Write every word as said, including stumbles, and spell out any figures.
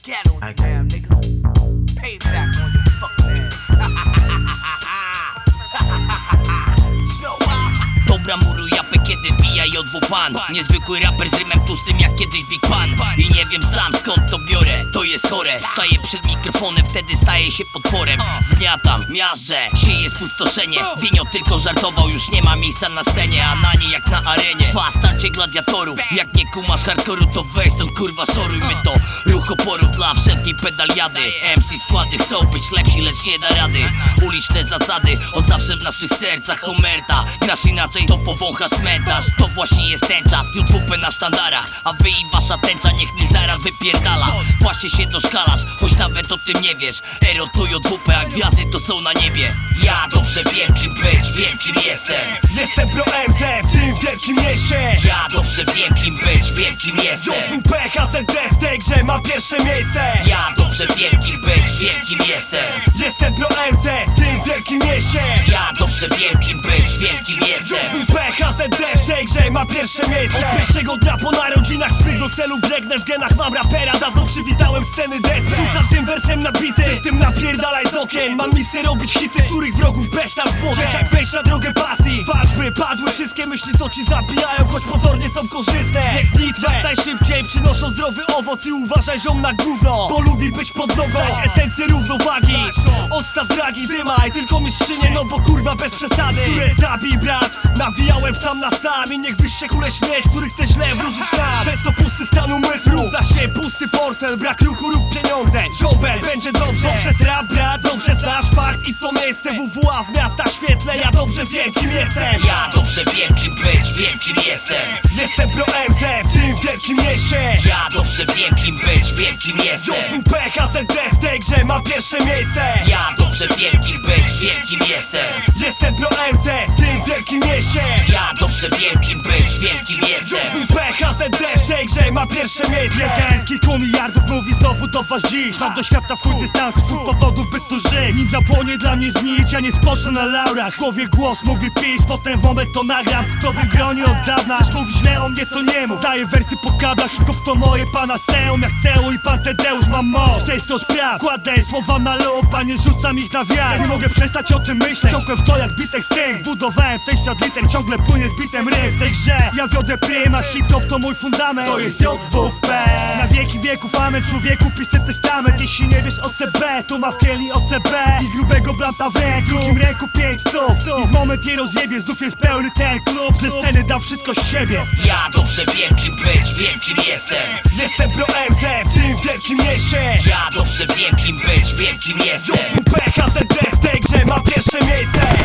scat on you, damn nigga. Payback on your fucking Dobra muru japę, kiedy wbija J W Pan. Niezwykły raper z rymem tłustym jak kiedyś Big Pan. I nie wiem sam skąd to biorę, to jest chore. Staję przed mikrofonem, wtedy staję się podporem. Zgniatam, miażdżę, sieję spustoszenie. Wienio tylko żartował, już nie ma miejsca na scenie. A na nie jak na arenie, trwa starcie gladiatorów. Jak nie kumasz hardkoru, to weź stąd kurwa szoruj. My to ruch oporów dla wszelkiej pedaliady. M C składy chcą być lepsi, lecz nie da rady. Uliczne zasady, od zawsze w naszych sercach omerta. Grasz inaczej, to powąchasz cmentarz. To właśnie jest ten czas, J W P na sztandarach. A wy i wasza tęcza niech mi zaraz wypierdala. Właśnie się doszkalasz, choć nawet o tym nie wiesz. Ero to J W P, a gwiazdy to są na niebie. Ja dobrze wiem kim być, wiem kim jestem. Jestem pro M C w tym wielkim mieście. Ja dobrze wiem kim być, wiem kim jestem. J W P H Z D w tej grze ma pierwsze miejsce. Ja dobrze wiem kim być, wiem kim jestem. Jestem pro M C w tym wielkim mieście. Ja dobrze wiem kim być, wiem kim jestem. J W P H Z D w tej grze ma pierwsze miejsce. Od pierwszego dnia po narodzinach swych do celu biegnę, w genach mam rapera. Dawno przywitałem sceny desce. Rzucam tym wersem nabity, tym napierdalaj z okien. Mam misję robić hity, których wrogów besztam w Boże. Jak wejść na drogę pasji, walcz by padły wszystkie myśli co ci zabijają, choć pozornie są korzystne. Niech nitwę najszybciej przynoszą zdrowy owoc. I uważaj ziom na gówno, bo lubi być pod nogą. Esencję równowagi, odstaw dragi, dymaj tylko mistrzynię, no bo kurwa bez przesady. Które zabij brat, nawijałem sam na sam. I niech wyższe kule śmieć, których chce źle wróżyć nam. Często pusty stan umysłu, równa się pusty portfel. Brak ruchu lub pieniądze, żąbel, będzie dobrze. Przez rap brat, dobrze znasz fakt. I to miejsce W W A w miasta świetle. Ja dobrze wiem kim jestem. Ja dobrze wiem kim być, wiem kim jestem. Jestem pro M C w tym wielkim mieście. Ja dobrze wiem kim być, wiem kim jestem. J W P H Z D w tej grze ma pierwsze miejsce. Ja dobrze wiem kim być, wiem kim jestem. Jestem pro M C w tym wielkim mieście. Ja dobrze wiem kim być, wiem kim jestem. J W P H Z D w tej grze ma pierwsze miejsce. Jeden kilku miliardów mówi znowu do was dziś. Mam do świata w chuj dystansu, chuj powodów by tu żyć. Nim zapłonie dla mnie znić, ja nie spocznę na laurach. W głowie głos mówi pisz, potem w moment to nagram. To bym gronie od dawna, chcesz mówić źle o mnie to nie mów. Daję wersy po kablach, hip-hop to moje panaceum. Jak Ceu i pan Tadeusz mam moc. Chcesz to spraw, kładę słowa na lub, a nie rzucam ich na wiarę. Nie mogę przestać o tym myśleć, ciągle w to jak bitek stęk. Budowałem ten świat liter, ciągle płynie z bitem ryb w tej grze. Ja wiodę prym, a hip-hop to mój fundament. To jest J W P. Na wieki wieków amen, człowieku piszę testament. Jeśli nie wiesz o C B, to ma w kieli O C B. I grubego blanta w ręku, w drugim ręku pięć stóp. I w moment je rozjebie, znów jest pełny ten klub. Ze sceny dam wszystko z siebie. Ja dobrze wiem kim być, wiem kim jestem. Jestem pro M C w tym wielkim mieście. Ja dobrze wiem kim być, wiem kim jestem. J W P H